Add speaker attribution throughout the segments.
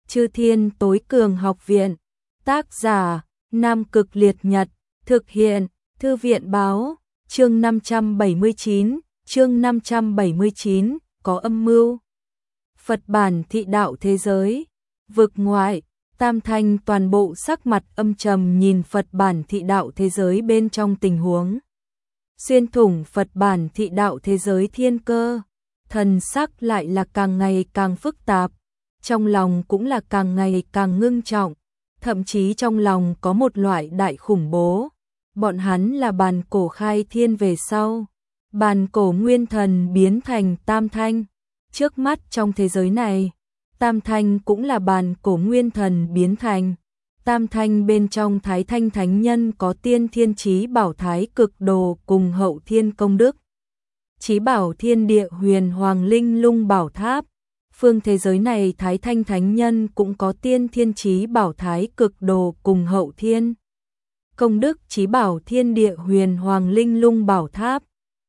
Speaker 1: Chư Thiên Tối Cường Học Viện. Tác giả: Nam Cực Liệt Nhật. Thực hiện: Thư viện báo. Chương 579, chương 579, có âm mưu. Phật bản thị đạo thế giới. Vực ngoại, Tam Thanh toàn bộ sắc mặt âm trầm nhìn Phật bản thị đạo thế giới bên trong tình huống. Xuyên thủng Phật bản thị đạo thế giới thiên cơ, thần sắc lại là càng ngày càng phức tạp, trong lòng cũng là càng ngày càng ngưng trọng, thậm chí trong lòng có một loại đại khủng bố. Bọn hắn là bàn cổ khai thiên về sau, bàn cổ nguyên thần biến thành Tam Thanh. Trước mắt trong thế giới này, Tam Thanh cũng là bàn cổ nguyên thần biến thành. Tam Thanh bên trong Thái Thanh Thánh Nhân có tiên thiên chí bảo Thái Cực Đồ cùng hậu thiên công đức. Chí bảo Thiên Địa Huyền Hoàng Linh Lung Bảo Tháp. Phương thế giới này Thái Thanh Thánh Nhân cũng có tiên thiên chí bảo Thái Cực Đồ cùng hậu thiên công đức chí bảo Thiên Địa Huyền Hoàng Linh Lung Bảo Tháp.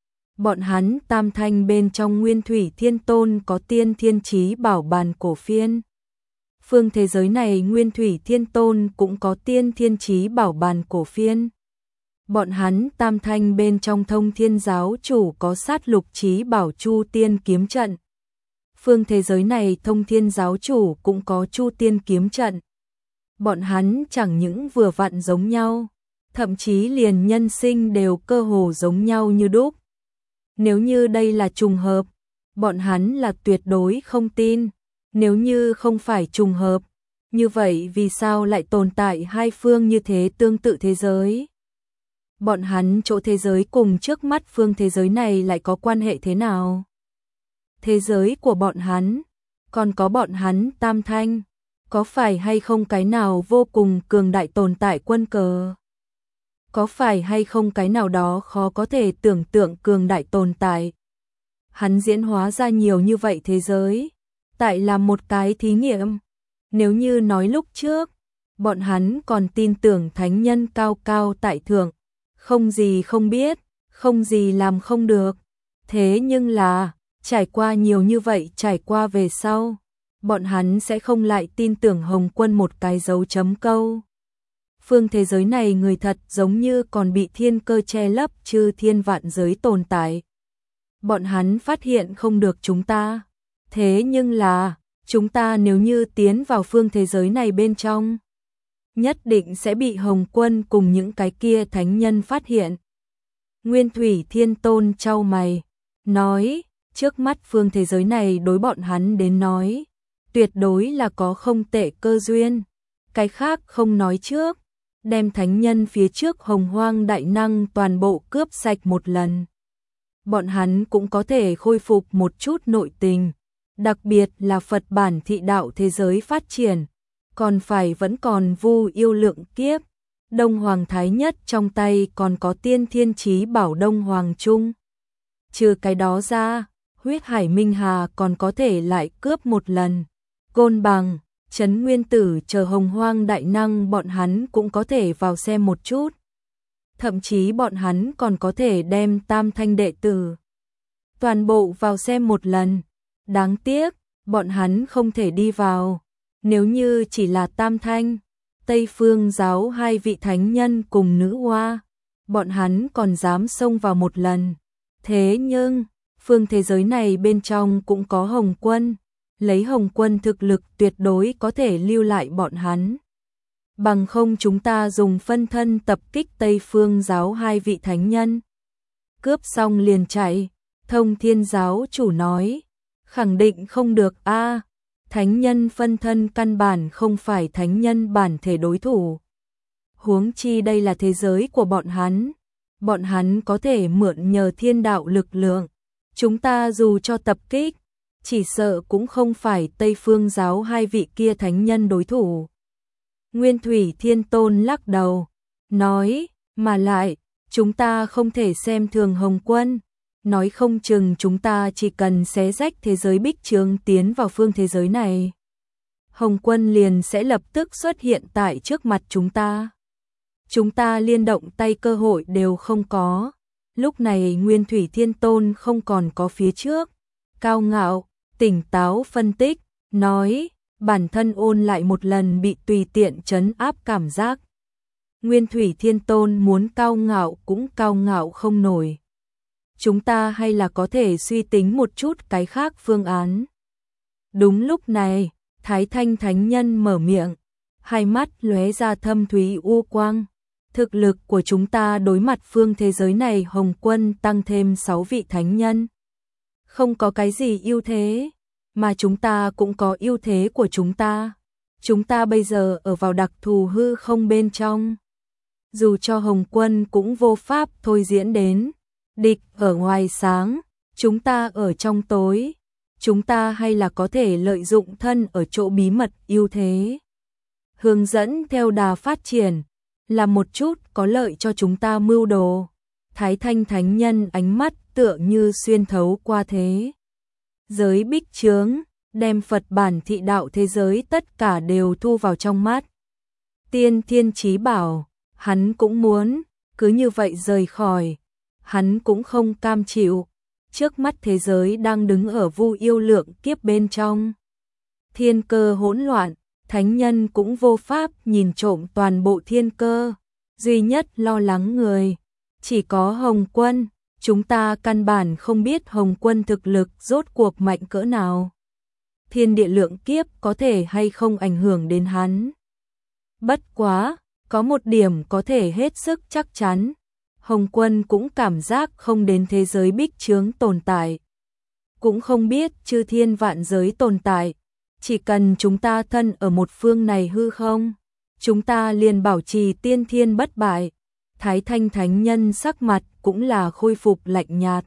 Speaker 1: Bọn hắn Tam Thanh bên trong Nguyên Thủy Thiên Tôn có tiên thiên chí bảo bàn cổ phiên. Phương thế giới này Nguyên Thủy Thiên Tôn cũng có tiên thiên chí bảo bàn cổ phiên. Bọn hắn Tam Thanh bên trong Thông Thiên Giáo Chủ có sát lục chí bảo Chu Tiên Kiếm Trận. Phương thế giới này Thông Thiên Giáo Chủ cũng có Chu Tiên Kiếm Trận. Bọn hắn chẳng những vừa vặn giống nhau, thậm chí liền nhân sinh đều cơ hồ giống nhau như đúc. Nếu như đây là trùng hợp, bọn hắn là tuyệt đối không tin. Nếu như không phải trùng hợp, như vậy vì sao lại tồn tại hai phương như thế tương tự thế giới? Bọn hắn chỗ thế giới cùng trước mắt phương thế giới này lại có quan hệ thế nào? Thế giới của bọn hắn, còn có bọn hắn Tam Thanh, có phải hay không cái nào vô cùng cường đại tồn tại quân cờ? Có phải hay không cái nào đó khó có thể tưởng tượng cường đại tồn tại? Hắn diễn hóa ra nhiều như vậy thế giới, tại là một cái thí nghiệm. Nếu như nói lúc trước, bọn hắn còn tin tưởng thánh nhân cao cao tại thượng, không gì không biết, không gì làm không được. Thế nhưng là, trải qua nhiều như vậy trải qua về sau, bọn hắn sẽ không lại tin tưởng Hồng Quân một cái dấu chấm câu. Phương thế giới này người thật giống như còn bị thiên cơ che lấp chư thiên vạn giới tồn tại. Bọn hắn phát hiện không được chúng ta. Thế nhưng là, chúng ta nếu như tiến vào phương thế giới này bên trong, nhất định sẽ bị Hồng Quân cùng những cái kia thánh nhân phát hiện. Nguyên Thủy Thiên Tôn chau mày, nói, trước mắt phương thế giới này đối bọn hắn đến nói, tuyệt đối là có không tệ cơ duyên. Cái khác không nói trước, đem thánh nhân phía trước Hồng Hoang đại năng toàn bộ cướp sạch một lần. Bọn hắn cũng có thể khôi phục một chút nội tình. Đặc biệt là Phật bản thị đạo thế giới phát triển, còn phải vẫn còn vu yêu lượng kiếp. Đông Hoàng Thái Nhất trong tay còn có tiên thiên chí bảo Đông Hoàng Trung. Trừ cái đó ra, huyết hải minh hà còn có thể lại cướp một lần. Côn Bằng, Trấn Nguyên Tử chờ Hồng Hoang đại năng bọn hắn cũng có thể vào xem một chút. Thậm chí bọn hắn còn có thể đem Tam Thanh đệ tử toàn bộ vào xem một lần. Đáng tiếc, bọn hắn không thể đi vào. Nếu như chỉ là Tam Thanh, Tây Phương giáo hai vị thánh nhân cùng nữ hoa, bọn hắn còn dám xông vào một lần. Thế nhưng, phương thế giới này bên trong cũng có Hồng Quân. Lấy Hồng Quân thực lực tuyệt đối có thể lưu lại bọn hắn. Bằng không chúng ta dùng phân thân tập kích Tây Phương giáo hai vị thánh nhân. Cướp xong liền chạy, Thông Thiên Giáo Chủ nói. Khẳng định không được a, thánh nhân phân thân căn bản không phải thánh nhân bản thể đối thủ. Huống chi đây là thế giới của bọn hắn có thể mượn nhờ thiên đạo lực lượng. Chúng ta dù cho tập kích, chỉ sợ cũng không phải Tây Phương giáo hai vị kia thánh nhân đối thủ. Nguyên Thủy Thiên Tôn lắc đầu, nói, mà lại, chúng ta không thể xem thường Hồng Quân. Nói không chừng chúng ta chỉ cần xé rách thế giới bích trướng tiến vào phương thế giới này, Hồng Quân liền sẽ lập tức xuất hiện tại trước mặt chúng ta. Chúng ta liên động tay cơ hội đều không có. Lúc này Nguyên Thủy Thiên Tôn không còn có phía trước. Cao ngạo, tỉnh táo phân tích, nói, bản thân ôn lại một lần bị tùy tiện trấn áp cảm giác. Nguyên Thủy Thiên Tôn muốn cao ngạo cũng cao ngạo không nổi. Chúng ta hay là có thể suy tính một chút cái khác phương án. Đúng lúc này, Thái Thanh Thánh Nhân mở miệng, hai mắt lóe ra thâm thúy u quang. Thực lực của chúng ta đối mặt phương thế giới này Hồng Quân tăng thêm 6 vị thánh nhân. Không có cái gì ưu thế, mà chúng ta cũng có ưu thế của chúng ta. Chúng ta bây giờ ở vào đặc thù hư không bên trong. Dù cho Hồng Quân cũng vô pháp thôi diễn đến. Địch ở ngoài sáng, chúng ta ở trong tối. Chúng ta hay là có thể lợi dụng thân ở chỗ bí mật ưu thế. Hướng dẫn theo đà phát triển, là một chút có lợi cho chúng ta mưu đồ. Thái Thanh Thánh Nhân ánh mắt tựa như xuyên thấu qua thế giới bích chướng, đem Phật bản thị đạo thế giới tất cả đều thu vào trong mắt. Tiên Thiên Chí Bảo, hắn cũng muốn, cứ như vậy rời khỏi. Hắn cũng không cam chịu. Trước mắt thế giới đang đứng ở vu yêu lượng kiếp bên trong. Thiên cơ hỗn loạn, thánh nhân cũng vô pháp nhìn trộm toàn bộ thiên cơ. Duy nhất lo lắng người, chỉ có Hồng Quân. Chúng ta căn bản không biết Hồng Quân thực lực rốt cuộc mạnh cỡ nào. Thiên địa lượng kiếp có thể hay không ảnh hưởng đến hắn. Bất quá, có một điểm có thể hết sức chắc chắn. Hồng Quân cũng cảm giác không đến thế giới bích chướng tồn tại. Cũng không biết chư thiên vạn giới tồn tại. Chỉ cần chúng ta thân ở một phương này hư không, chúng ta liền bảo trì tiên thiên bất bại. Thái Thanh Thánh Nhân sắc mặt cũng là khôi phục lạnh nhạt.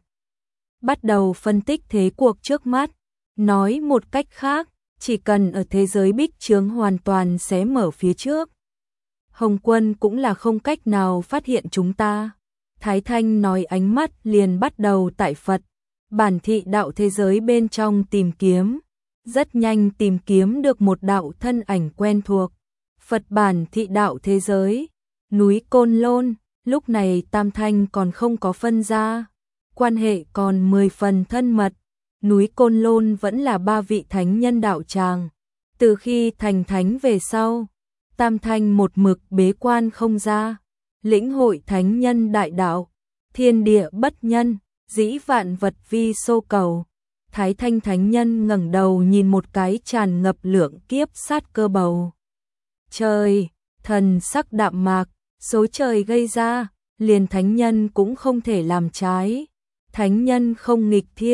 Speaker 1: Bắt đầu phân tích thế cuộc trước mắt. Nói một cách khác, chỉ cần ở thế giới bích chướng hoàn toàn xé mở phía trước, Hồng Quân cũng là không cách nào phát hiện chúng ta. Thái Thanh nói ánh mắt liền bắt đầu tại Phật bản thị đạo thế giới bên trong tìm kiếm. Rất nhanh tìm kiếm được một đạo thân ảnh quen thuộc. Phật bản thị đạo thế giới, núi Côn Lôn. Lúc này Tam Thanh còn không có phân ra, quan hệ còn 10 phần thân mật. Núi Côn Lôn vẫn là 3 vị thánh nhân đạo tràng. Từ khi thành thánh về sau, Tam Thanh một mực bế quan không ra, lĩnh hội thánh nhân đại đạo, thiên địa bất nhân, dĩ vạn vật vi xô cầu. Thái Thanh Thánh Nhân ngẩng đầu nhìn một cái tràn ngập lượng kiếp sát cơ bầu trời, thần sắc đạm mạc, số trời gây ra, liền thánh nhân cũng không thể làm trái. Thánh nhân không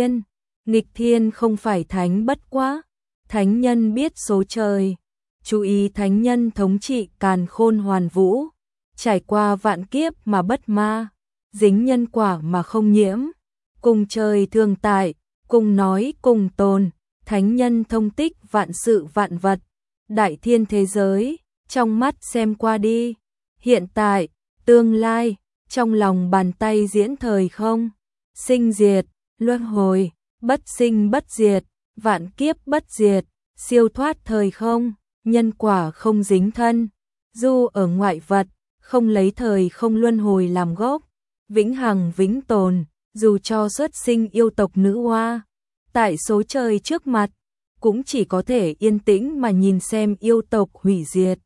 Speaker 1: nghịch thiên không phải thánh bất quá. Thánh nhân biết số trời, chú ý thánh nhân thống trị càn khôn hoàn vũ, trải qua vạn kiếp mà bất ma, dính nhân quả mà không nhiễm, cùng trời thường tại, cùng nói cùng tồn. Thánh nhân thông tích vạn sự vạn vật, đại thiên thế giới, trong mắt xem qua đi, hiện tại, tương lai, trong lòng bàn tay diễn thời không, sinh diệt, luân hồi, bất sinh bất diệt, vạn kiếp bất diệt, siêu thoát thời không, nhân quả không dính thân, du ở ngoại vật, không lấy thời không luân hồi làm gốc, vĩnh hằng vĩnh tồn. Dù cho xuất sinh yêu tộc nữ hoa, tại số trời trước mặt, cũng chỉ có thể yên tĩnh mà nhìn xem yêu tộc hủy diệt.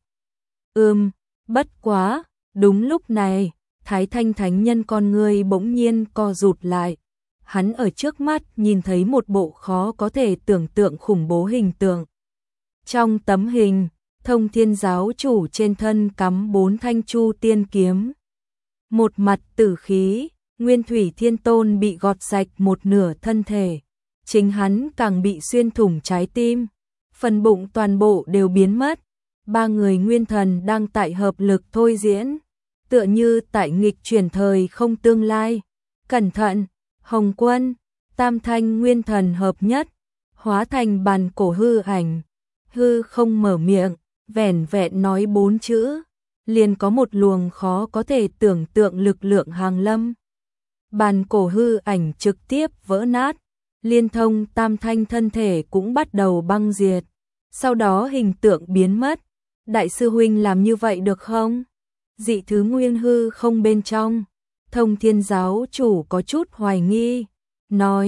Speaker 1: Bất quá, đúng lúc này, Thái Thanh Thánh Nhân con ngươi bỗng nhiên co rụt lại. Hắn ở trước mắt nhìn thấy một bộ khó có thể tưởng tượng khủng bố hình tượng. Trong tấm hình, Thông Thiên Giáo chủ trên thân cắm 4 thanh chu tiên kiếm. Một mặt tử khí, Nguyên Thủy Thiên Tôn bị gọt sạch một nửa thân thể. Chính hắn càng bị xuyên thủng trái tim. Phần bụng toàn bộ đều biến mất. 3 người nguyên thần đang tại hợp lực thôi diễn. Tựa như tại nghịch chuyển thời không tương lai. Cẩn thận, Hồng Quân, Tam Thanh nguyên thần hợp nhất. Hóa thành bàn cổ hư ảnh. Hư không mở miệng, vẻn vẹn nói 4 chữ. Liền có một luồng khó có thể tưởng tượng lực lượng hàng lâm. Bàn cổ hư ảnh trực tiếp vỡ nát, liên thông Tam Thanh thân thể cũng bắt đầu băng diệt. Sau đó hình tượng biến mất. Đại sư huynh làm như vậy được không? Dị thứ nguyên hư không bên trong. Thông Thiên Giáo chủ có chút hoài nghi, nói,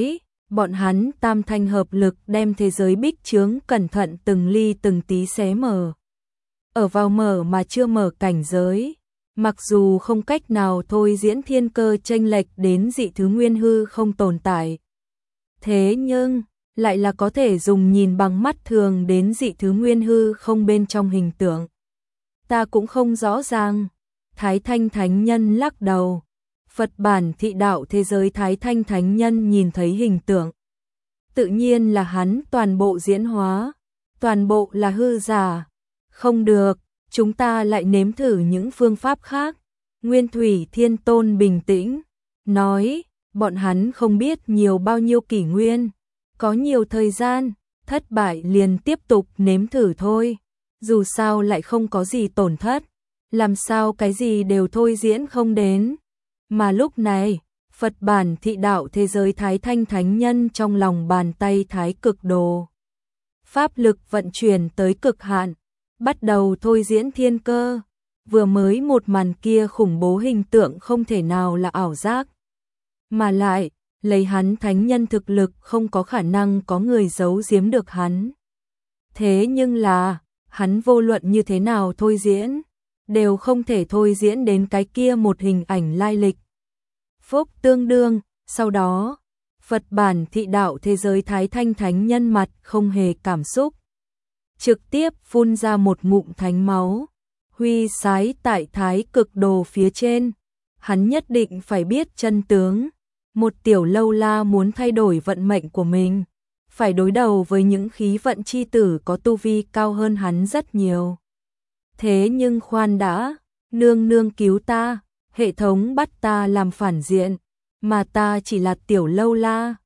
Speaker 1: Bọn hắn tam thanh hợp lực đem thế giới bích chướng cẩn thận từng ly từng tí xé mở. Ở vào mở mà chưa mở cảnh giới, mặc dù không cách nào thôi diễn thiên cơ chênh lệch đến dị thứ nguyên hư không tồn tại. Thế nhưng, lại là có thể dùng nhìn bằng mắt thường đến dị thứ nguyên hư không bên trong hình tượng. Ta cũng không rõ ràng. Thái Thanh Thánh Nhân lắc đầu. Phật bản thị đạo thế giới Thái Thanh Thánh Nhân nhìn thấy hình tượng. Tự nhiên là hắn toàn bộ diễn hóa, toàn bộ là hư giả. Không được, chúng ta lại nếm thử những phương pháp khác. Nguyên Thủy Thiên Tôn bình tĩnh, nói, bọn hắn không biết nhiều bao nhiêu kỷ nguyên, có nhiều thời gian, thất bại liền tiếp tục nếm thử thôi. Dù sao lại không có gì tổn thất, làm sao cái gì đều thôi diễn không đến. Mà lúc này, Phật bản thị đạo thế giới Thái Thanh Thánh Nhân trong lòng bàn tay Thái Cực Đồ. Pháp lực vận chuyển tới cực hạn, bắt đầu thôi diễn thiên cơ. Vừa mới một màn kia khủng bố hình tượng không thể nào là ảo giác. Mà lại, lấy hắn thánh nhân thực lực không có khả năng có người giấu giếm được hắn. Thế nhưng là, hắn vô luận như thế nào thôi diễn, đều không thể thôi diễn đến cái kia một hình ảnh lai lịch. Phúc tương đương, sau đó, Phật bản thị đạo thế giới Thái Thanh Thánh Nhân mặt không hề cảm xúc. Trực tiếp phun ra một ngụm thánh máu, huy sái tại Thái Cực Đồ phía trên. Hắn nhất định phải biết chân tướng. Một tiểu lâu la muốn thay đổi vận mệnh của mình, phải đối đầu với những khí vận chi tử có tu vi cao hơn hắn rất nhiều. Thế nhưng khoan đã, nương nương cứu ta, hệ thống bắt ta làm phản diện, mà ta chỉ là tiểu lâu la.